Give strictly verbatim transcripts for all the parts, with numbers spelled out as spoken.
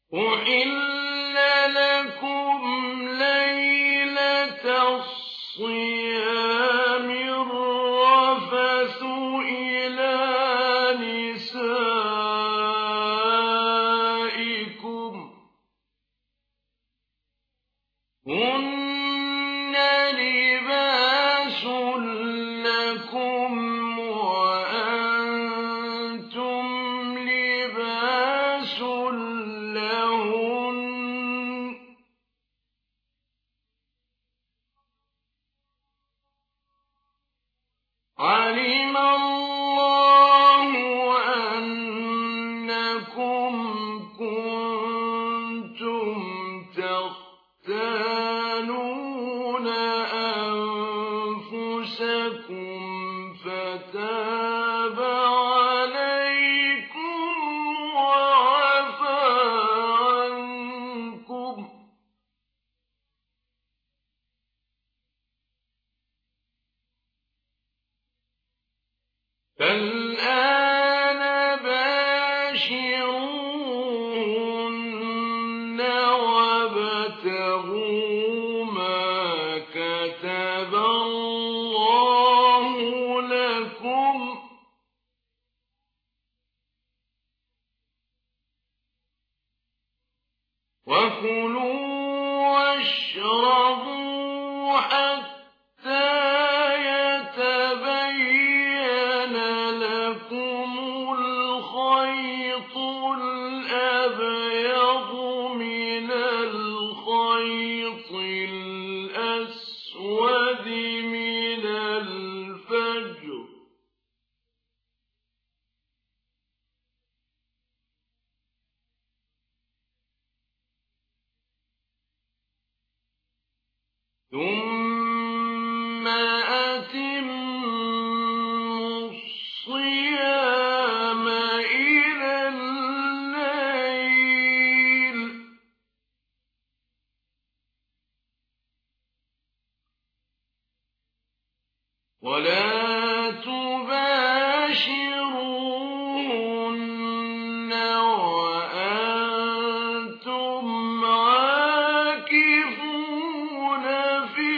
أحل لكم ليلة الصيام الرفث إلى نسائكم هن لباس لكم وأنتم لباس لهن علم الله أنكم كنتم تختانون أنفسكم فتاب عليكم وعفى عنكم فالآن باشروهن وابتغوا ما كتب الله لكم وكلوا واشربوا حتى يتبين لكم الخيط الأبيض من الخيط الأسود من الفجر ثم أتموا الصيام إلى الليل ولا تباشروهن وأنتم عاكفون في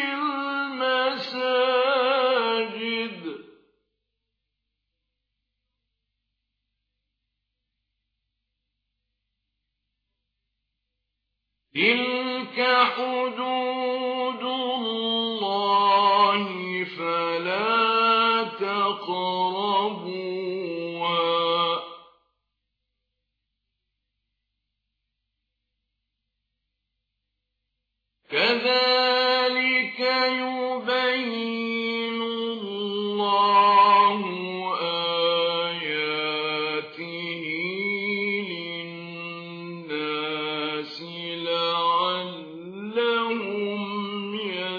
المساجد تلك حدود الله فلا تقربوها كذلك يبين الله آياته للناس لعلهم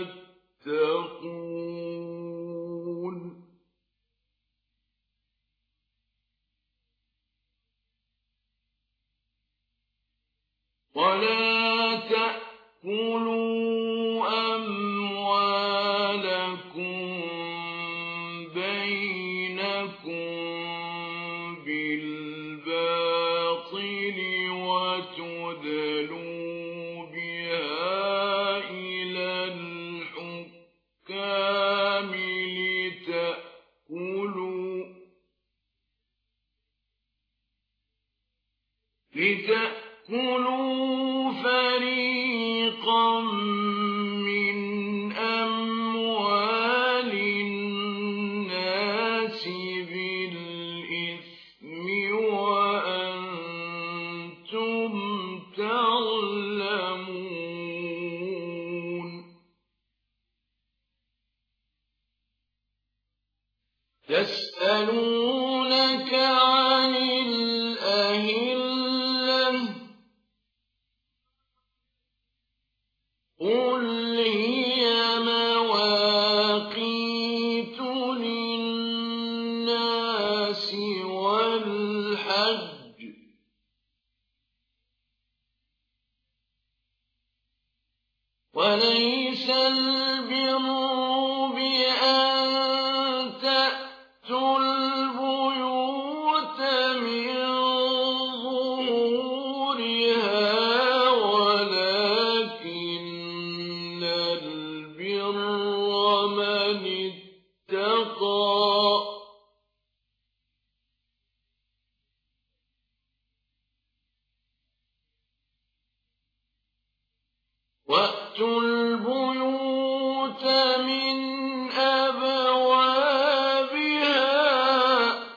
يتقون ولا تأكلوا أموالكم بينكم بالباطل وتدلوا بها إلى الحكام لتأكلوا لتأكلوا فريقا من أموال الناس بالإثم وأنتم تعلمون يسألونك عن الأهلة قل هي مواقيت للناس والحج وليس البر بأن تأتوا البيوت من ظهورها وَأْتُوا الْبُيُوتَ مِنْ أَبْوَابِهَا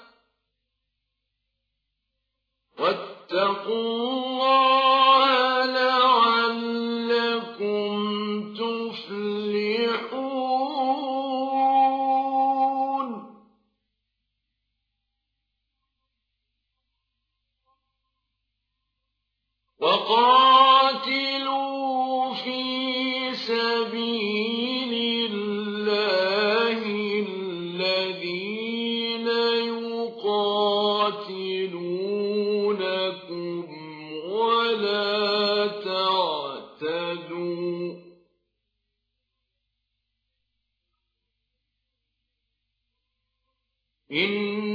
وَاتَّقُوا اللَّهَ لَعَلَّكُمْ تُفْلِحُونَ. وَقَاتِلُوا فِي سَبِيلِ اللَّهِ الَّذِينَ يُقَاتِلُونَكُمْ وَلَا تَعْتَدُوا ۚ إِنَّ